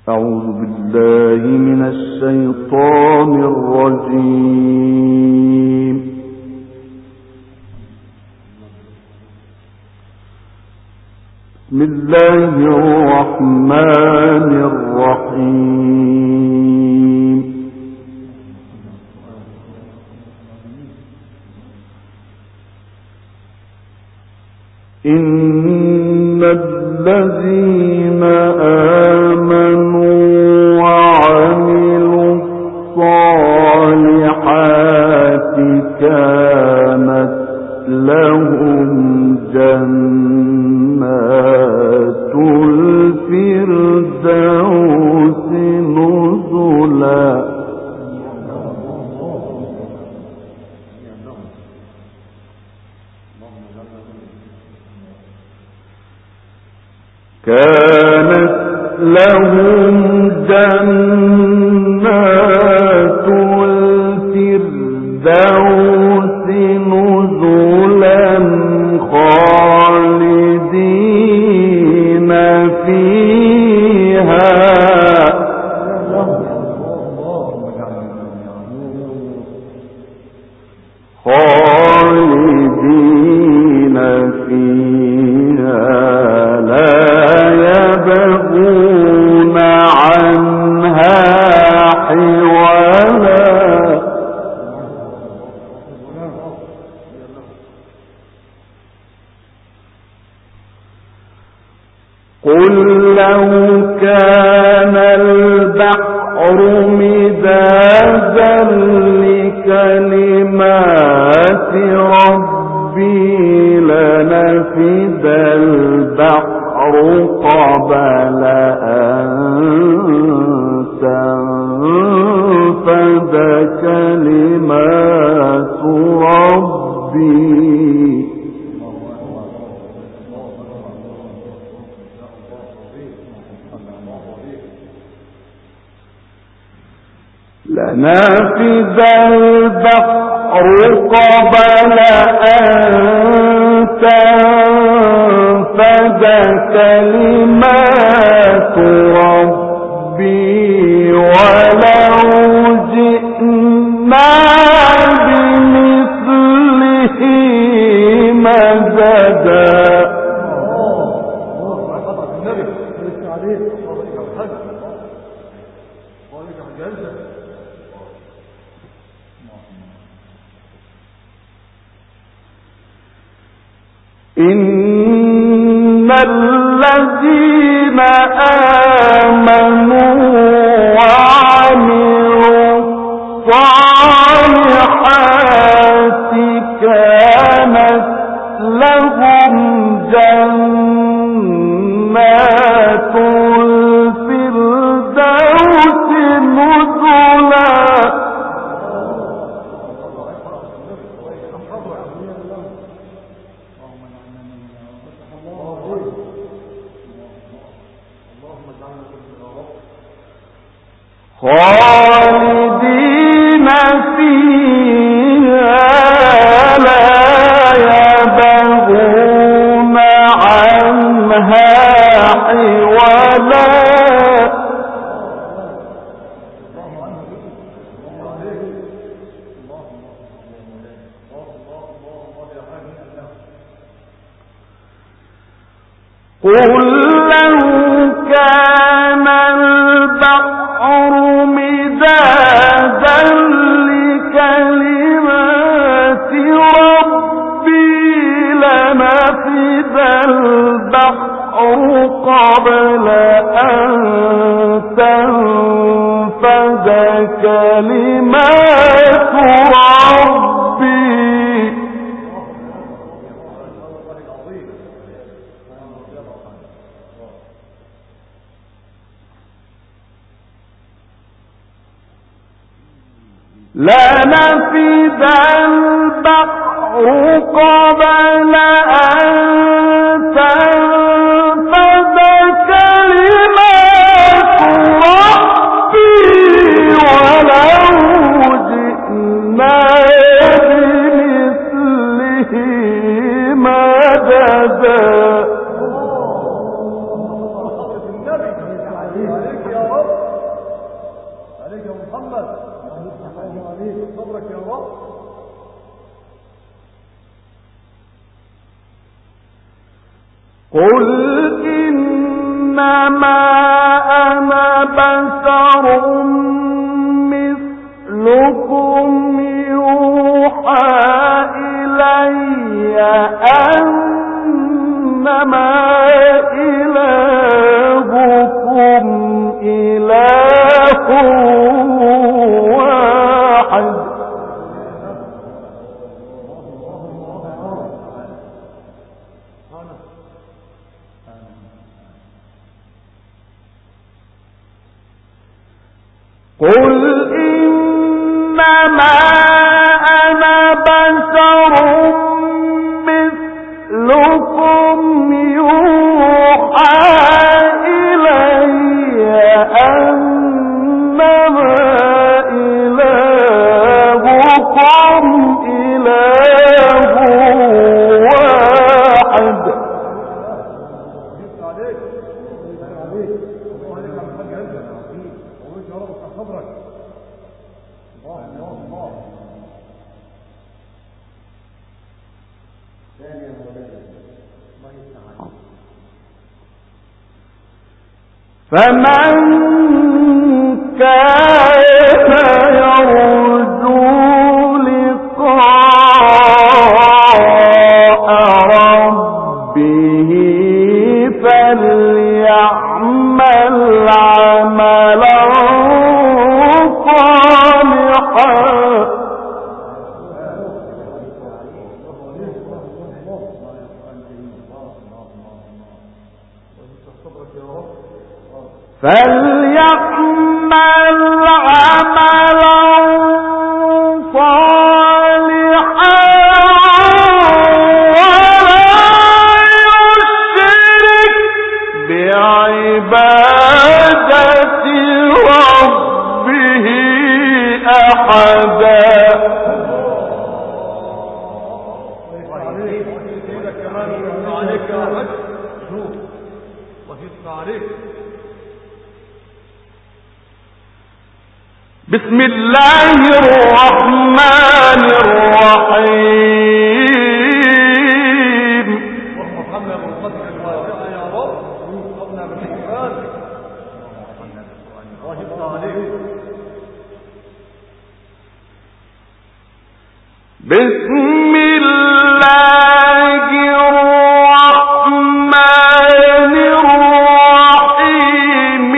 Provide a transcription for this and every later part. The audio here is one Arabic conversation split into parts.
أعوذ بالله من الشيطان الرجيم. بسم الله الرحمن الرحيم. إن الذين آمنوا وعملوا الصالحات كانت لهم جنات الفردوس نزلا. كانت لهم جنات الفردوس نزلا خالدين فيها لا يبغون عنها حولا. قل لو كان البحر مدادا لكلمات ربي لنفد البحر قبل أن تنفد كلمات ربي لنفد البحر قبل أن تنفد كلمات ربي ولو جئنا بمثله مددا. إن الذين آمنوا وعملوا الصالحات كانت لهم جنات الفردوس نزلا. خالدين فيها لا يبغون عنها حولا. قل لو كان البحر مدادا لكلمات ربي لنفد البحر قبل أن تنفد كلمات ربي لنفد البحر قبل أن تنفد كلمات ربي ولو جئنا بمثله مددا. محمد. الله عليك صبرك يا رب. قل إنما أنا بشر مثلكم يوحى إلي أنما إلهكم إله واحد. قل إنما أنا بشر مثلكم يوحى إلي أنما إلهكم إله واحد. فمن كان يرجو لقاء ربه فليعمل عملا صالحا. فليعمل عملا صالحا ولا يشرك بعبادة ربه أحدا. بسم الله الرحمن الرحيم. بسم الله الرحمن الرحيم.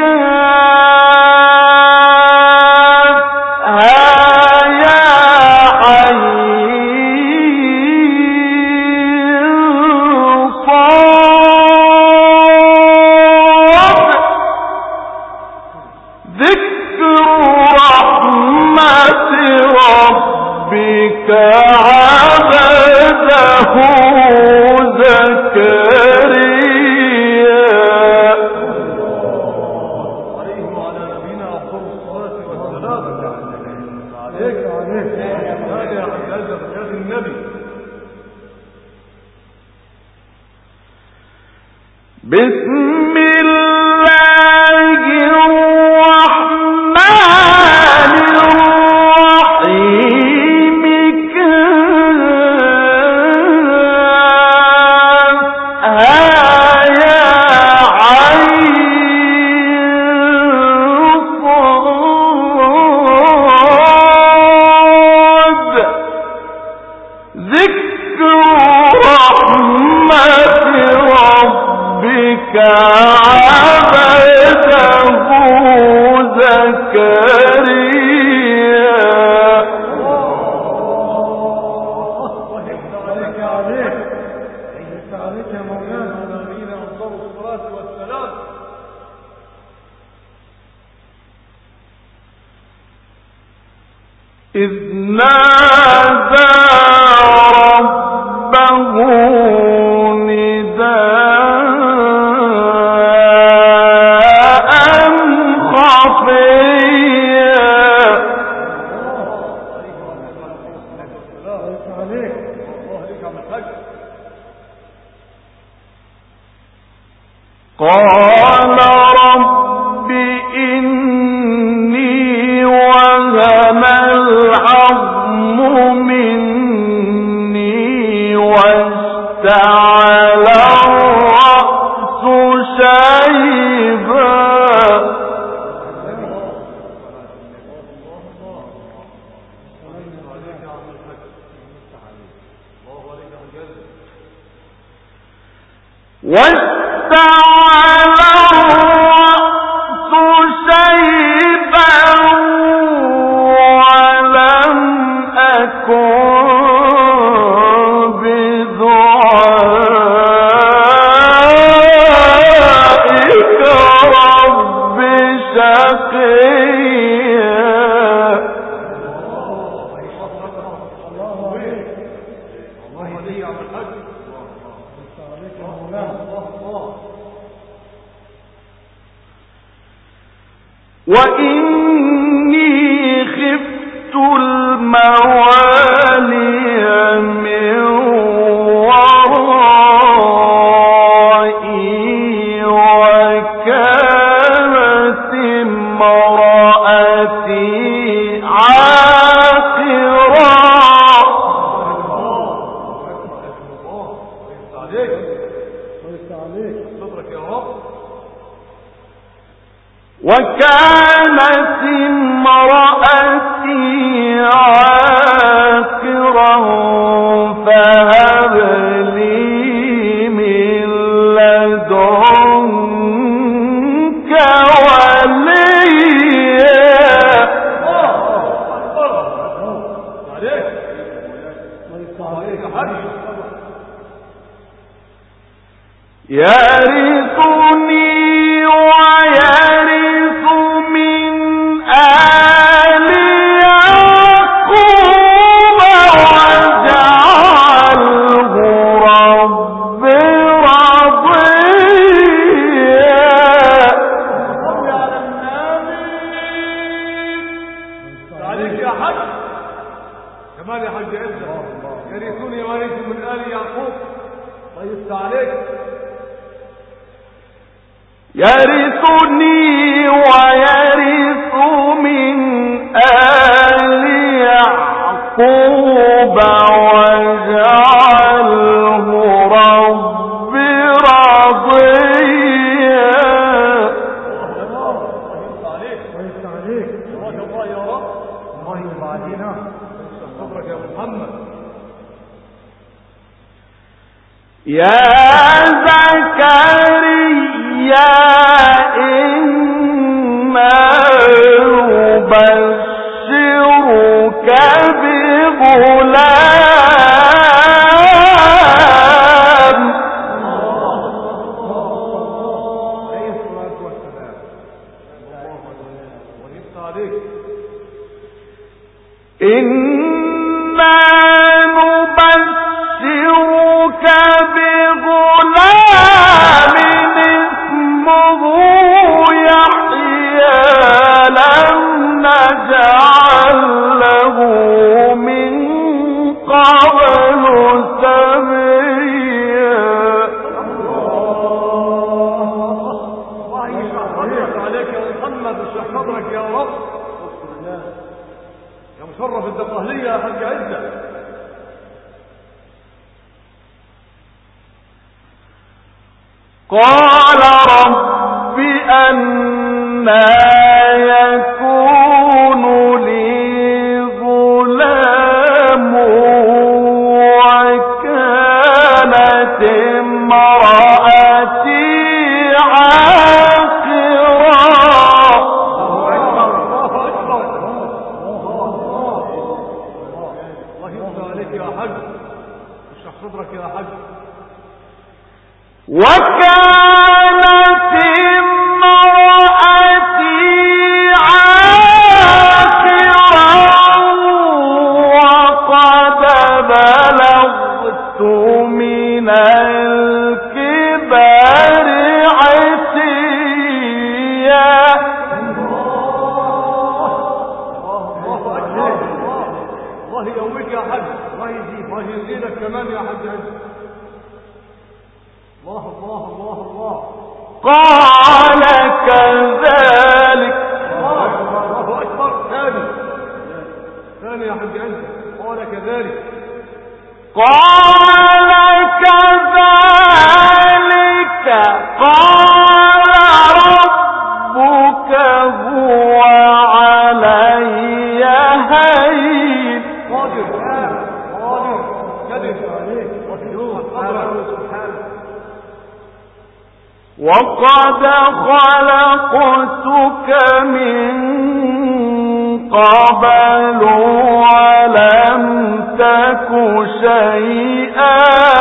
بسم الله الرحمن الرحيم. كافها يا عين صاد. ذكر رحمة ربك عبده زكريا. إذ نادى ربه نداء خفيا. قال رب إني وإني خفت الموالي من ورائي وكانت امرأتي عاقرا. وكانت امرأتي عاقرا فهب لي من لدنك وليا. يرثني ويرث من آل يعقوب واجعله رب رضيا. عليك يا حج كمال يا حج عزة. يرثني ويرث من آل يعقوب. طيب عليك. يرثني ويرث من آل يعقوب واجعله رب رضيا. يا زكريا إنا نبشرك بغلام. إنا نبشرك بغلام اسمه يحيى لم نجعل له من قبل سميا. عليك يا محمد اشرح صدرك يا رب. يا مشرف الدقهلية يا حاج عزة. قال رب أنى يكون لي غلام وكانت امرأتي عاقرا. الله يرضى عليك يا حج. اشرح صدرك يا حج. وكانت امرأتي عاقرا وقد بلغت من الكبر عتيا. الله يقويك يا حج. الله يزيدك كمان يا حج عزة. الله الله الله الله. قال كذلك. الله أكبر. ثاني يا حج عزة. قال كذلك. قال كذلك قال ربك هو علي هين. قادر كذب عليك. وقد خلقتك من قبل ولم تك شيئا.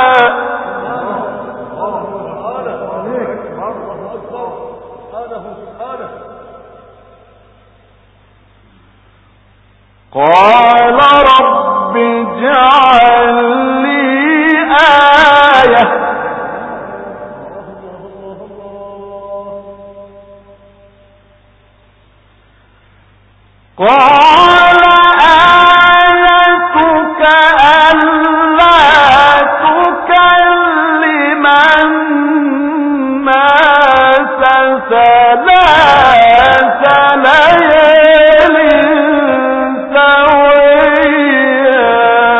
قال رب اجعل لي آية قال آيتك ألا تكلم الناس ثلاث ليال سويا.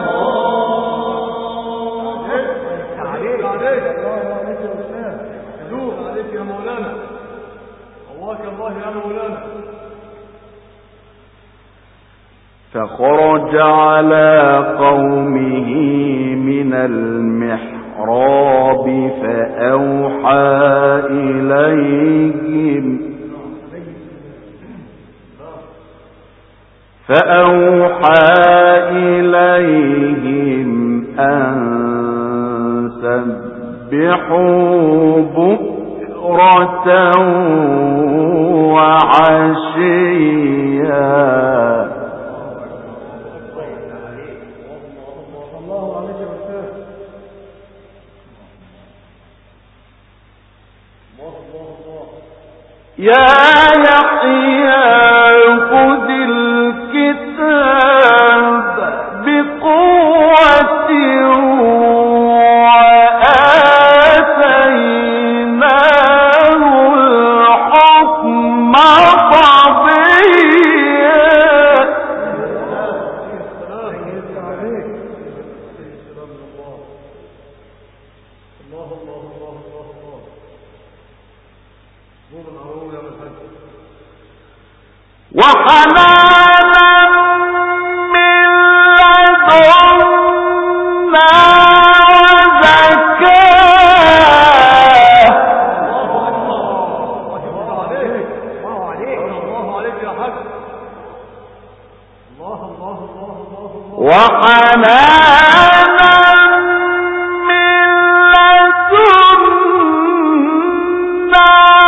عليك يا مولانا، الله يا مولانا. فخرج على قومه من المحراب فأوحى إليهم أن سبحوا بكرة وعشيا. يا يحيى خذ الكتاب بقوة وآتيناه الحكم صبيا. وحنانا من لدنا وزكاة. وحنانا من لدنا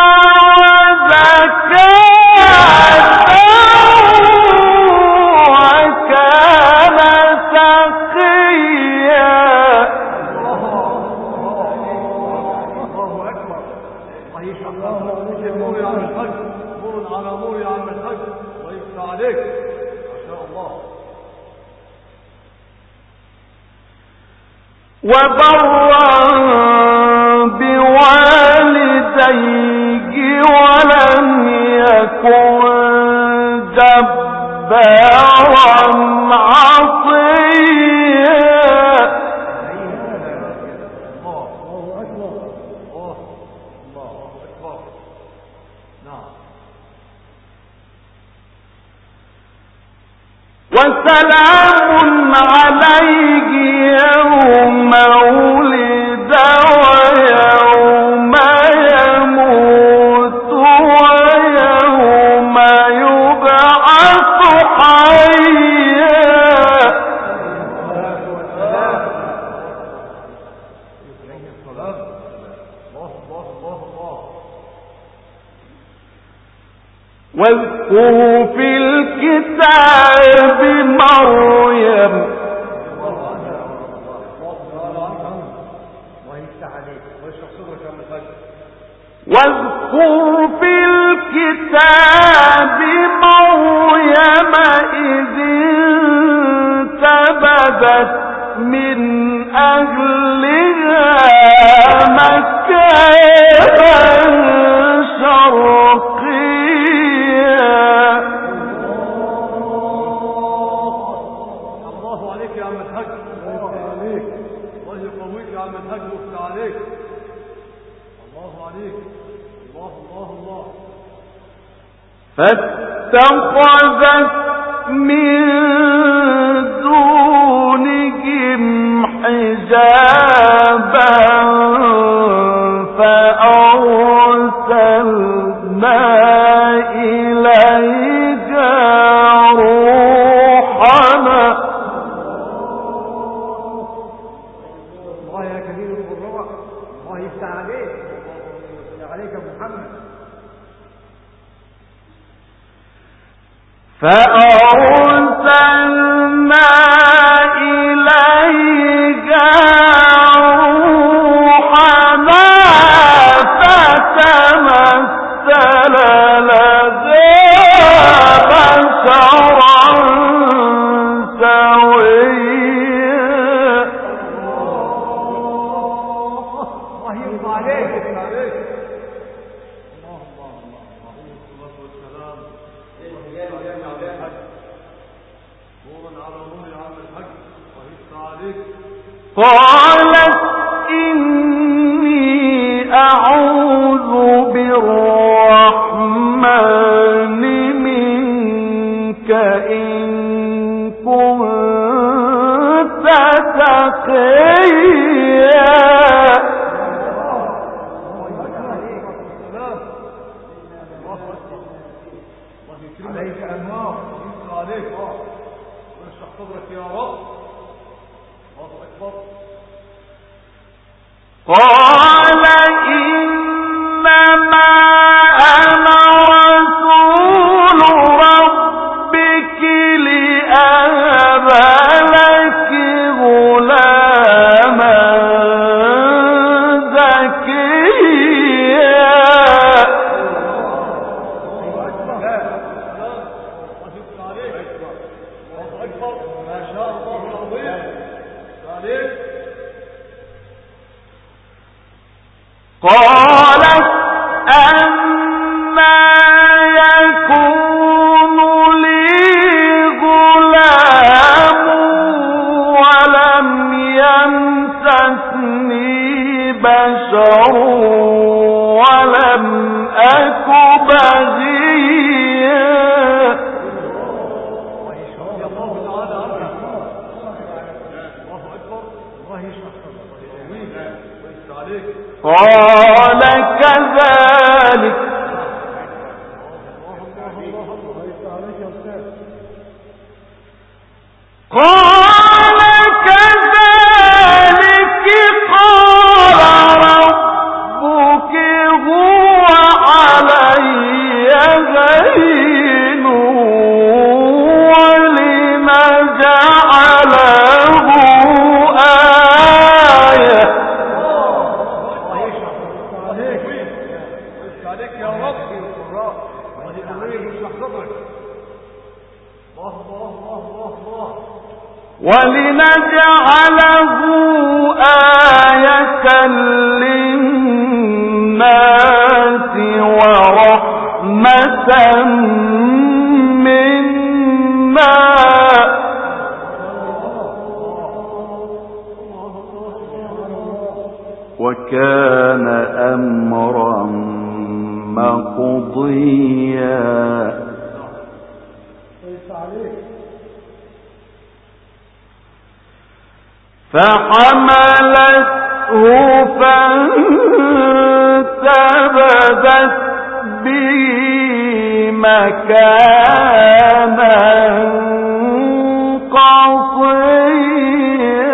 وبرا بوالديه ولم يكن جبارا عصيا. وسلام عليه يوم ولد ويوم يموت ويوم يبعث حيا. واذكر في الكتاب مريم واذكر في الكتاب مريم إذ انتبذت من أهلها مكانا شرقيا. الله عليك يا عم الحاج، الله عليك، الله يقويك يا عم الحاج ويفتح عليك. الله عليك، الله الله الله. فاتخذت من دونهم حجابا فأرسلنا إليها روحنا. الله يا كبير القراء، الله يفتح عليك، يفتح عليك يا محمد. فأرسلنا إليها روحنا فتمثل لها بشرا قالت إني أعوذ بالرحمن منك إن كنت تقيا. عليك أنوار عليك ونشرح صدرك يا رب. الله أكبر. قال إنما أنا رسول ربك لأهب لك غلاما زكيا. قالت أنى يكون لي غلام ولم يمسسني بشر ولم أك بغيا. قال كذلك قال كذلك قال ربك هو علي هين ولنجعله آية. عليك يا رب. ولنجعله آية للناس ورحمة منا وكان أمرا مقضيا. فحملته فانتبذت به مكانا قصيا.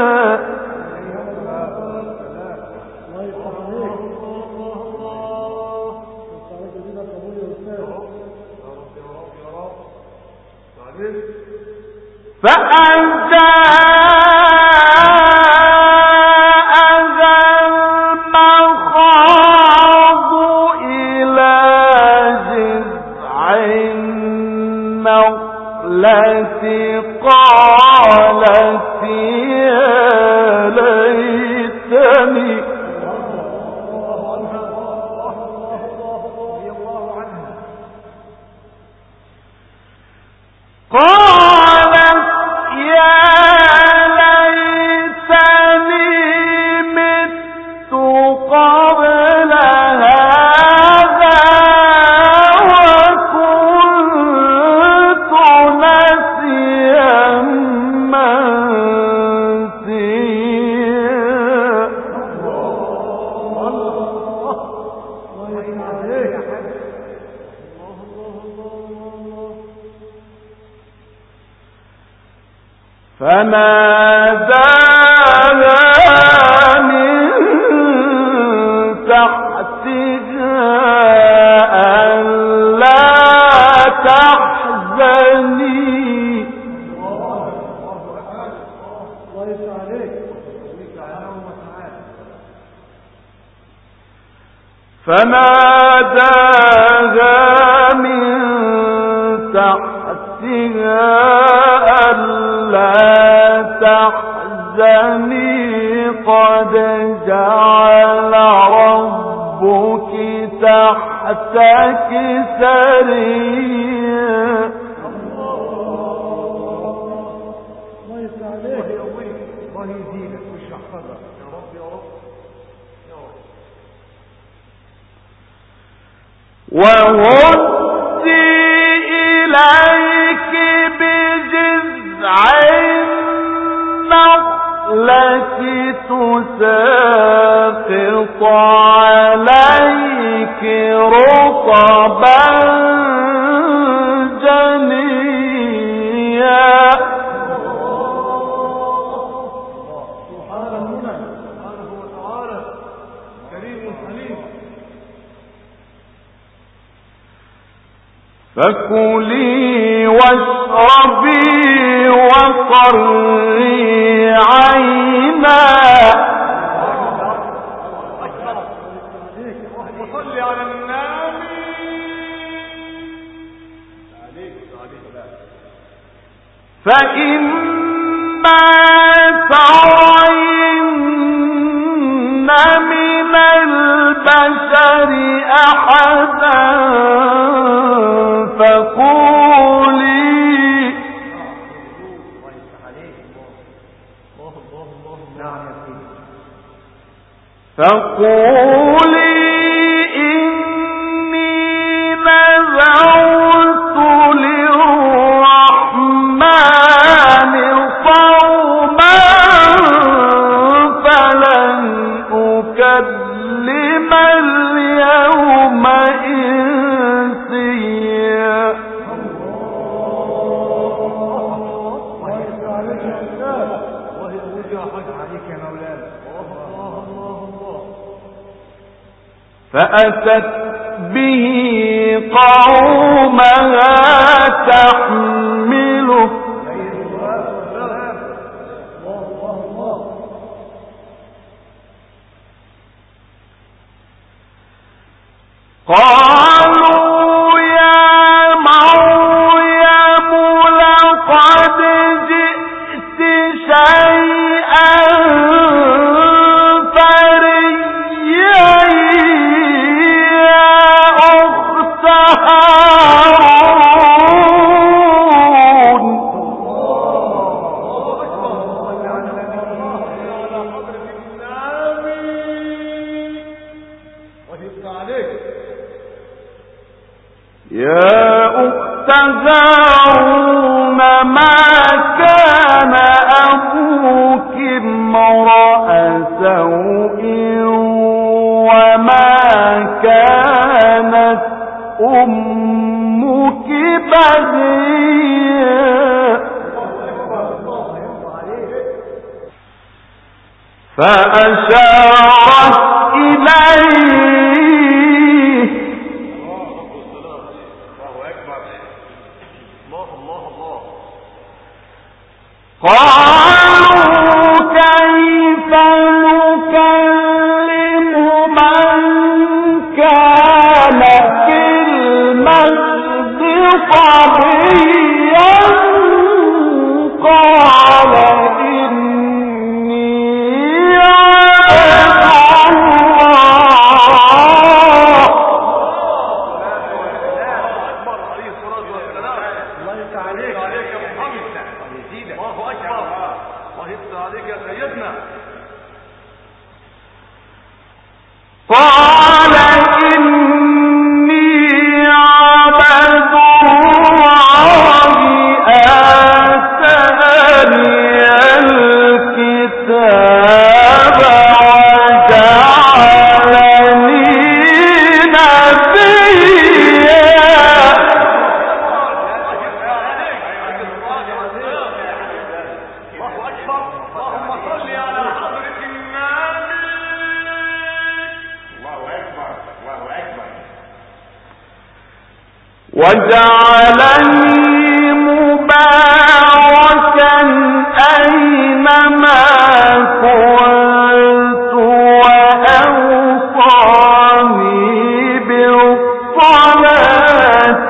فأجاءها المخاض إلى جذع النخلة قالت يا ليتني مت قبل هذا وكنت نسيا منسيا. فناداها من تحتها ألا تحزني فناداها من تحتها ألا تحزني قد جعل ربك تحتك سريا. الله يسعدك. الله يزيدك. وهزي إليك بجذع النخلة تساقط عليك رطبا جنيا. سبحانه وتعالى كريم حليم. فكلي واشربي وقري عينا وصلي على النبي. فإما ترين من البشر أحدا فقولي إني نذرت للرحمن صوما فلن أكلم اليوم إنسيا. فأتت به قومها تحمله قالوا يا مريم لقد جئت شيئا يا أخت هارون ما كان أبوك امرأ سوء وما كانت أمك بغيا فأشارت إليه قالوا كيف نكلم من كان في المهد صبيا قال إني عبد قال إني عبد الله آتاني الكتاب وجعلني نبيا. وجعلني مباركا أينما كنت وأوصاني بالصلاة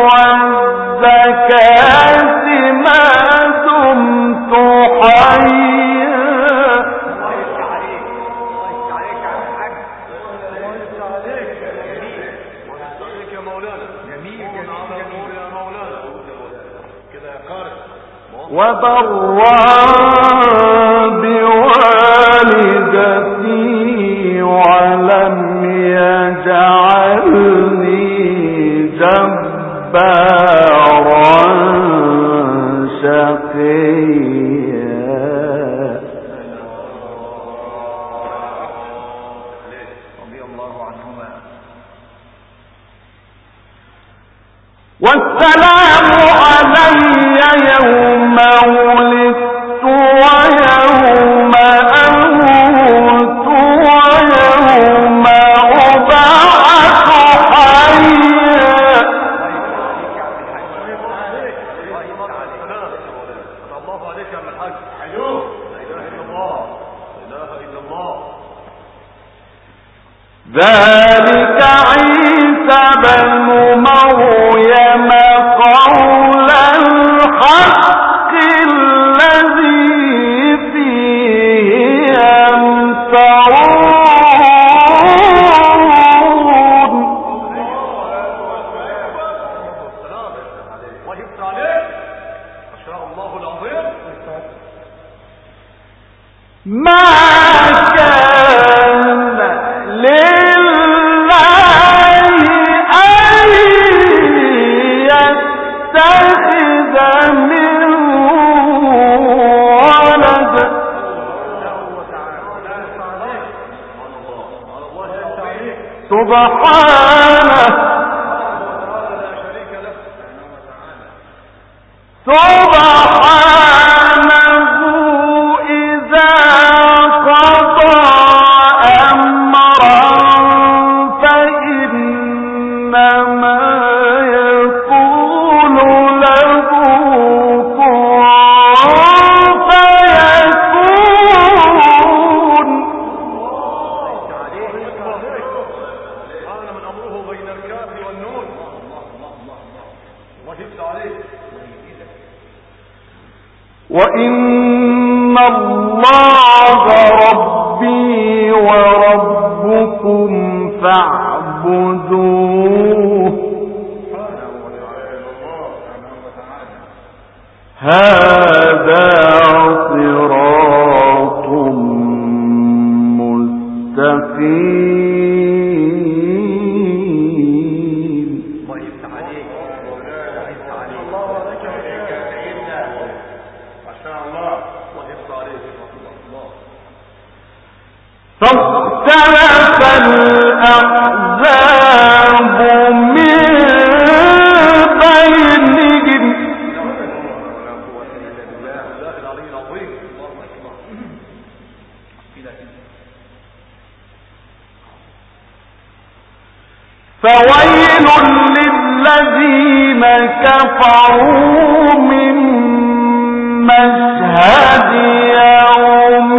والزكاة ما دمت حيا. وبرا بوالدتي ولم يجعلني جبارا شقيا رضي الله عنهما. والسلام علي يوم ولدت ويوم أموت ويوم أبعث حيا. الله عليك يا الحاج. لا اله الا الله، لا اله الا الله. ذلك عيسى بن مريم قول الحق الذي فيه يمترون. وجبت عليك ما شاء الله العظيم. ما كان لله أن يتخذ من ولد سبحانه إذا قضى أمرا فإنما يقول له كن فيكون. كان من امره بين الكاف والنون. وجبت عليك. وإن الله ربي وربكم فاعبدوه هذا صراط مستقيم. وجبت عليك. وجبت عليك. الله عليك يا سيدنا. ما شاء الله. وجبت عليك. الله. فاختلف الأحزاب من بينهم فويل للذين كفروا من مشهد يوم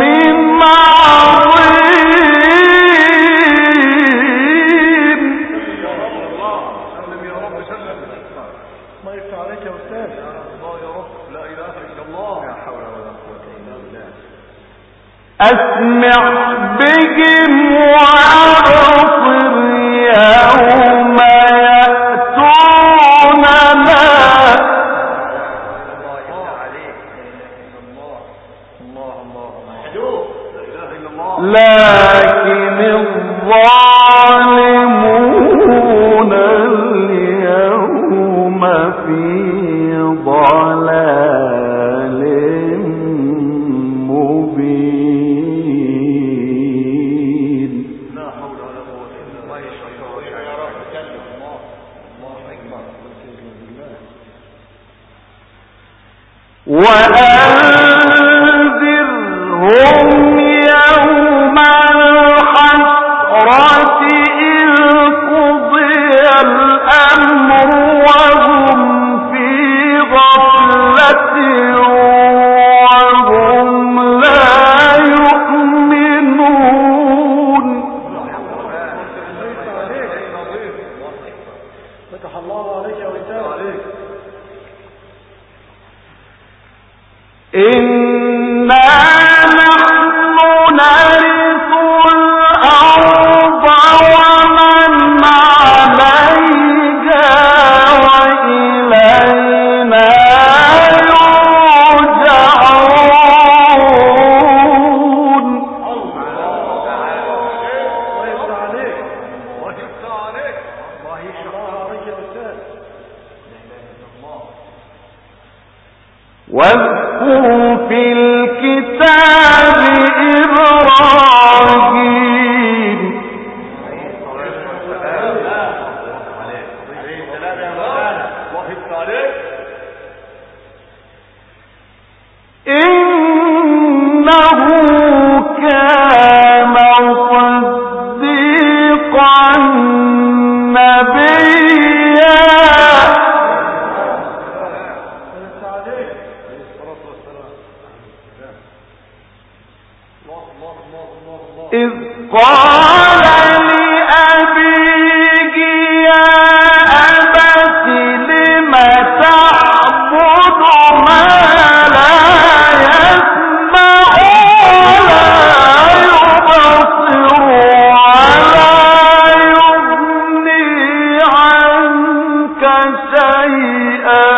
عظيم. سلم يا رب سلم. ما يفتح عليك يا استاذ. يا الله يا رب. لا اله الا الله. لا حول ولا قوه الا بالله. أسمع بهم وأبصر يوم يأتوننا لكن الظالمون اليوم في ضلال مبين. لا حول ولا قوه الا بالله. يا رب كلم الله. الله اكبر. وأنذرهم يوم الحسرة إذ قضي الأمر وهم في غفلة وهم لا يؤمنون. فتح الله عليك يا وسام. إنا نحن نرث الأرض ومن عليها وإلينا يرجعون. الله يفتح عليك. الله يفتح عليك. الله يفتح عليك يا استاذ. واذكر في الكتاب إبراهيم إنه كان صديقا نبيا إذ قال لأبيه يا أبت لم تعبد ما لا يسمع ولا يبصر ولا يغني عنك شيئا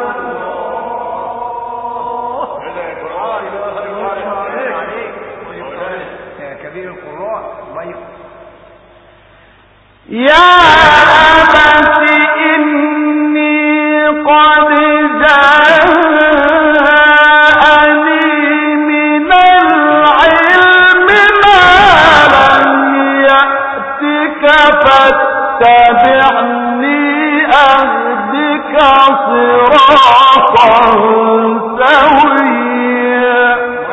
يا أبت إني قد جاءني من العلم ما لم يأتك فاتبعني أهدك صراطا سويا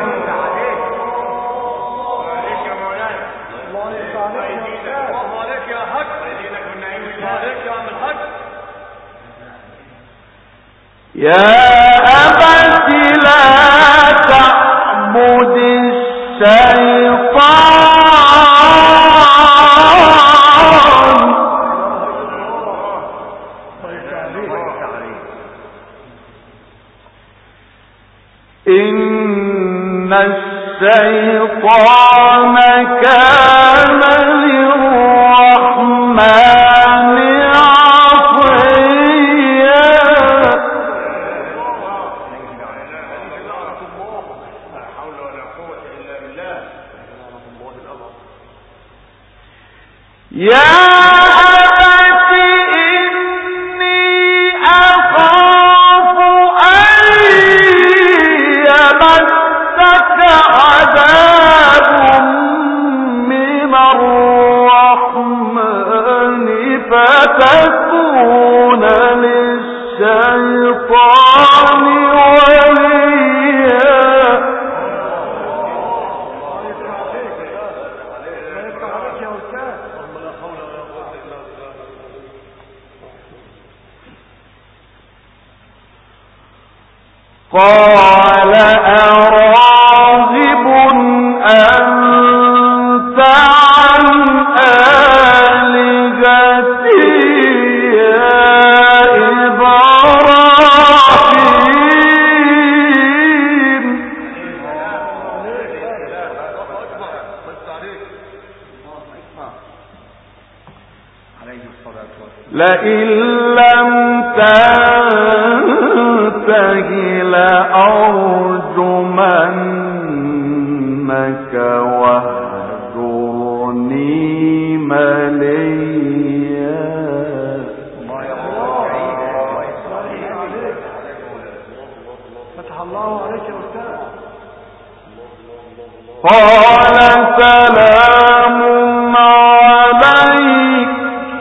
يا أبت لا تعبد الشيطان إن الشيطان كان للرحمن يا أبت إني أخاف أن يمسك عذاب من الرحمن فتكون للشيطان وليا قال أراغب أنت عن آلهتي يا إبراهيم لئن لم تنته لأرجمنك واهجرني مليا فتح الله عليك يا أستاذ قال سلام عليك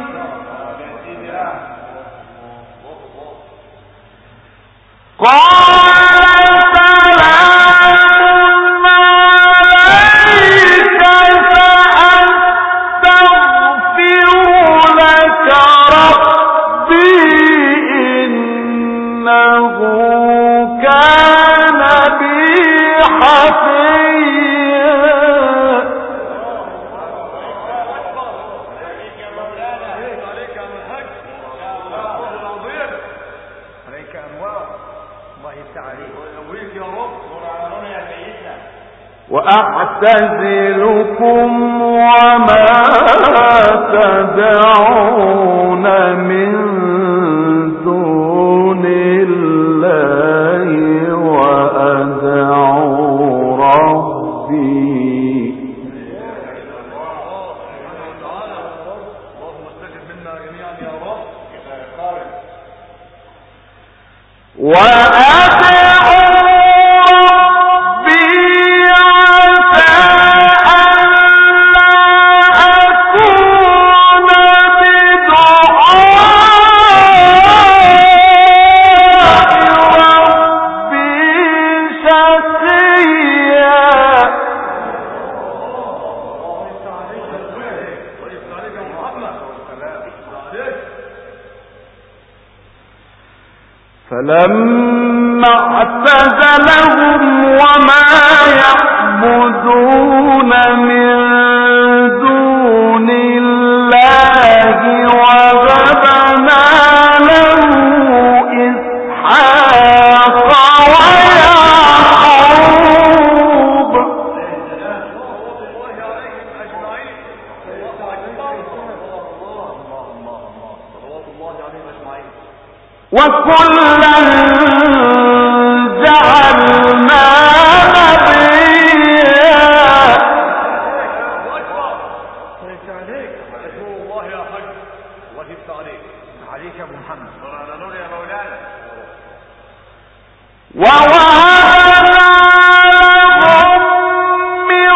وأعتزلكم وما تدعون من دون الله وأدعو ربي وأدعو فلما اعتزلهم وما يعبدون من دون الله وهبنا له إسحاق ويعقوب وكلا جعلنا ووهبنا لهم من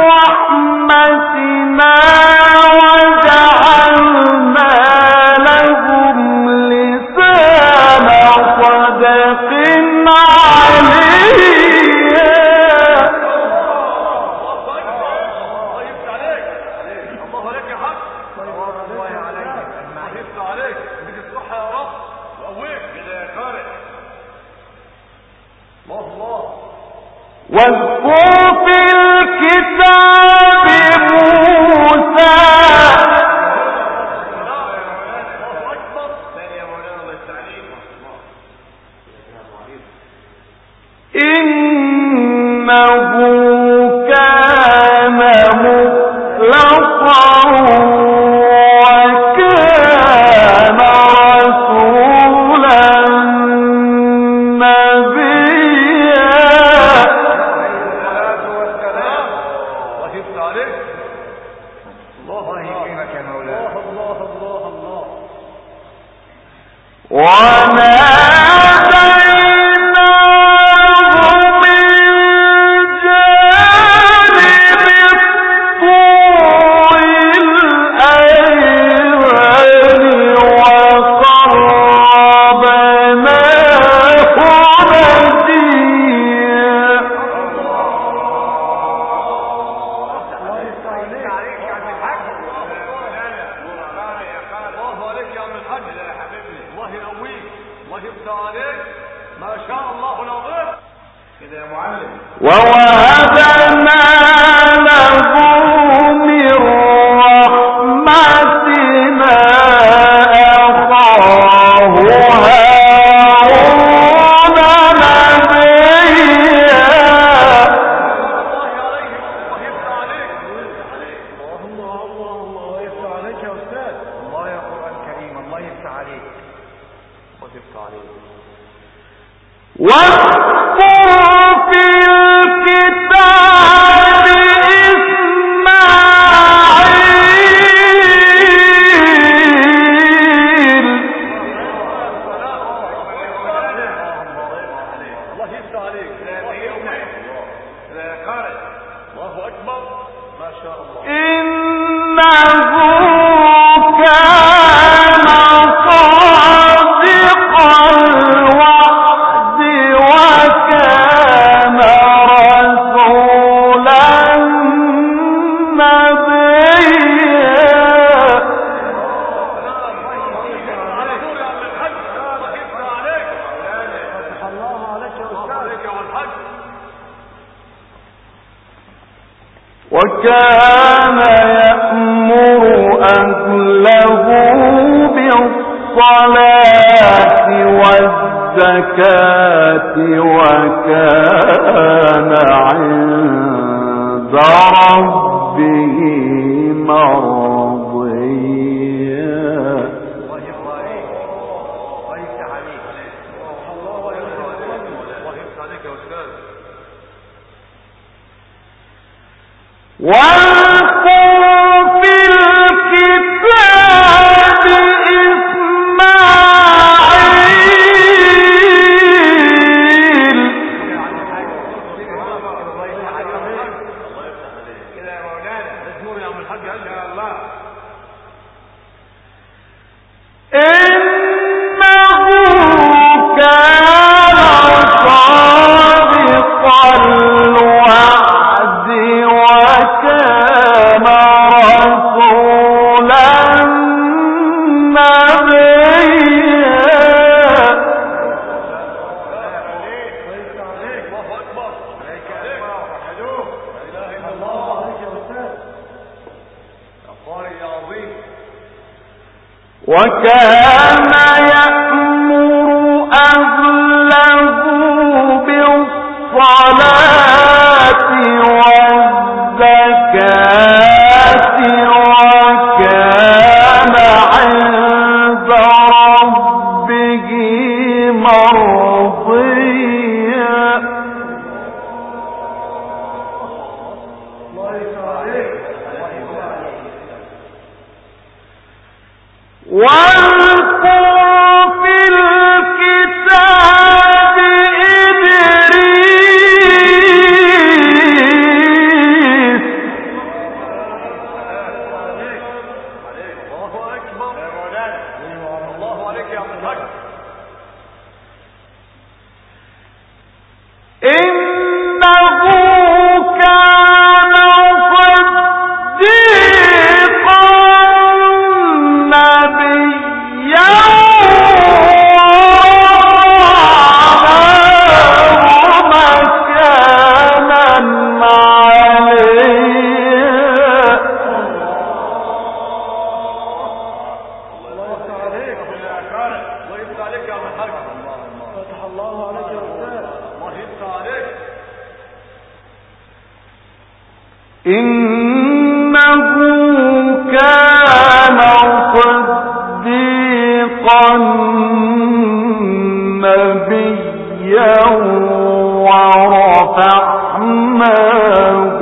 رحمتنا وجعلنا لهم لسان صدق عليا واذكر في الكتاب موسى إنه كان مخلصا وكان رسولا ووهبنا له من رحمتنا أخاه هارون نبيا الله يفتح عليك يا أستاذ. الله يا قرآن كريم. الله يفتح عليك. الله يفتح عليك. وكان يأمر أهله بالصلاة والزكاة وكان عند ربه مرضيا. واذكر في الكتاب إسماعيل إنه كان صادق الوعد وكان وكان يأمر أهله بالصلاة والزكاة وكان عند ربه مرضيا. واذكر في الكتاب إدريس إنه كان صديقا نبيا مكانا إنه كان صديقا نبيا ورفعناه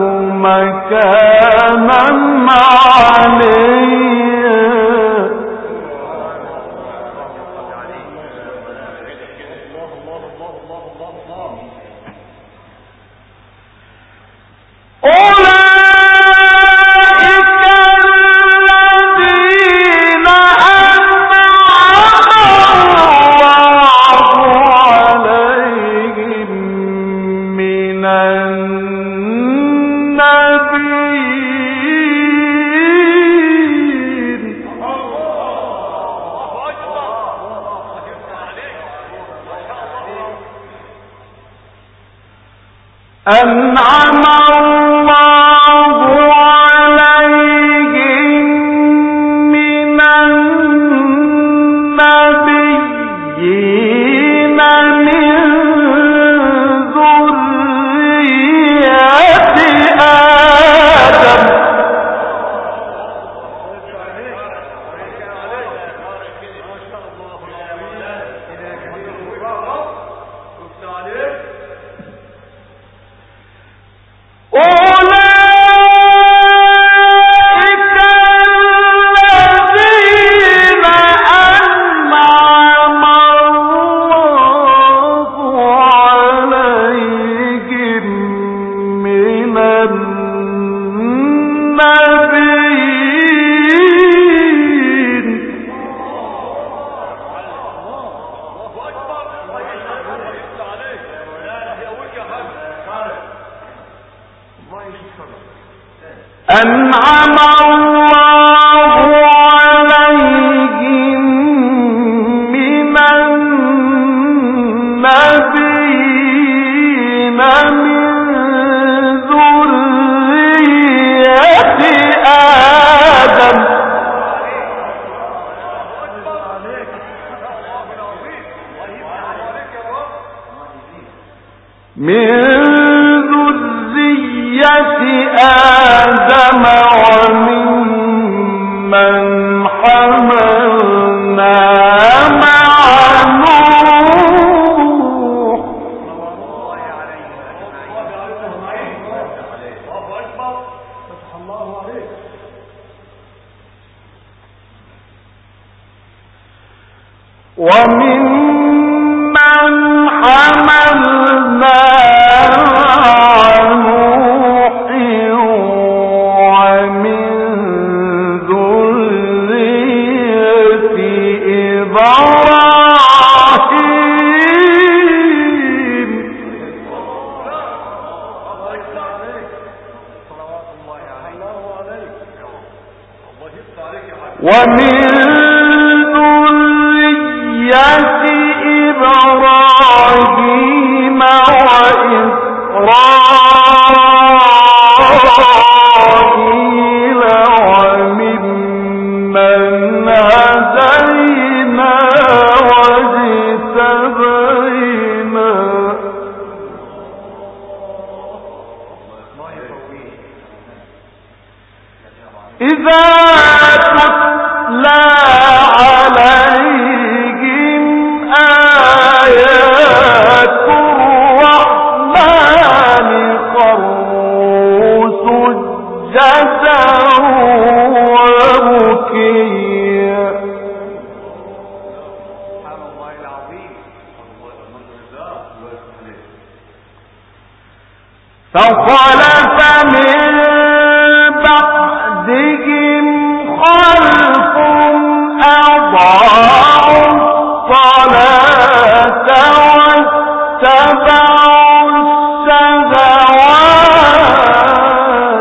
مكانا عليا. أنعم الله عليهم من النبيين من ذرية آدم أنعم الله عليهم من النبيين من ذرية آدم آدم وممن حملنا مع نوح وممن حملنا ومن ذرية إبراهيم وإسرائيل وممن هدينا فخلف من بعدهم خلف أضاعوا الصلاة واتبعوا الشهوات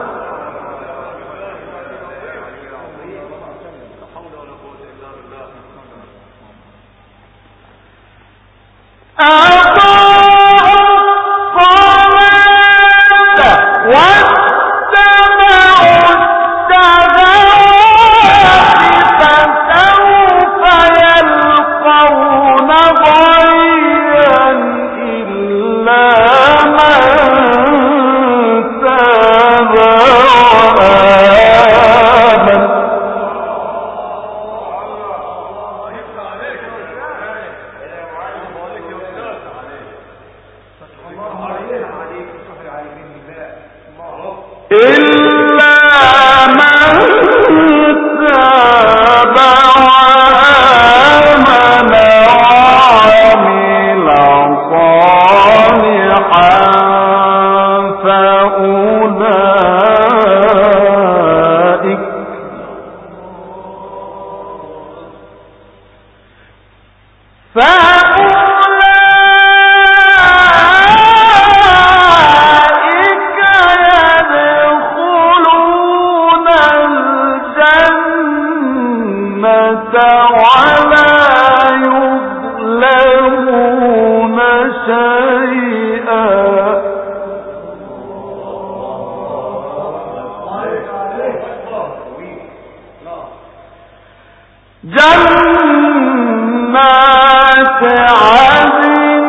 جنات عدن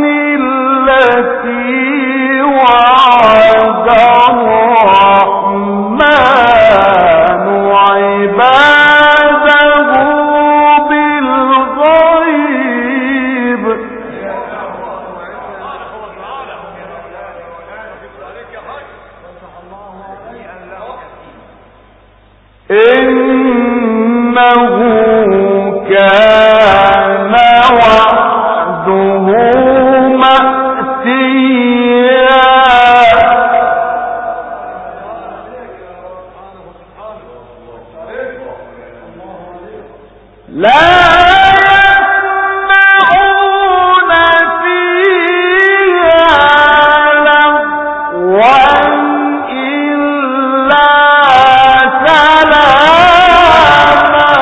التي وعد الرحمن عباده بالغيب إنه كان وعده مأتيا لا يسمعون فيها لغوا إلا سلاما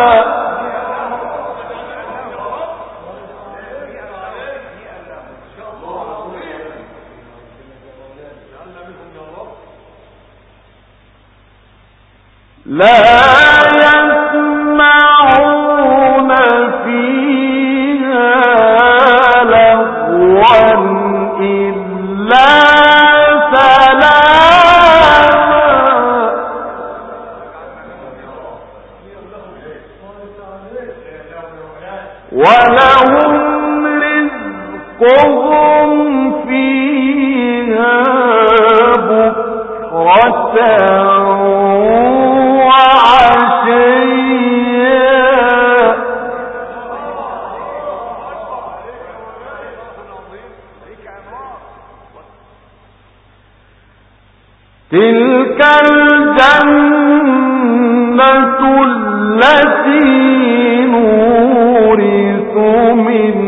لا يسمعون فيها لغوا إلا سلاما ولهم رزقهم فيها بكرة تلك الجنة التي نورث من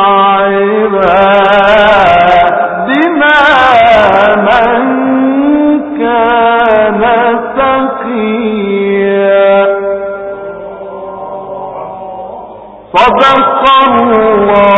عبادنا من كان تقيا صدق الله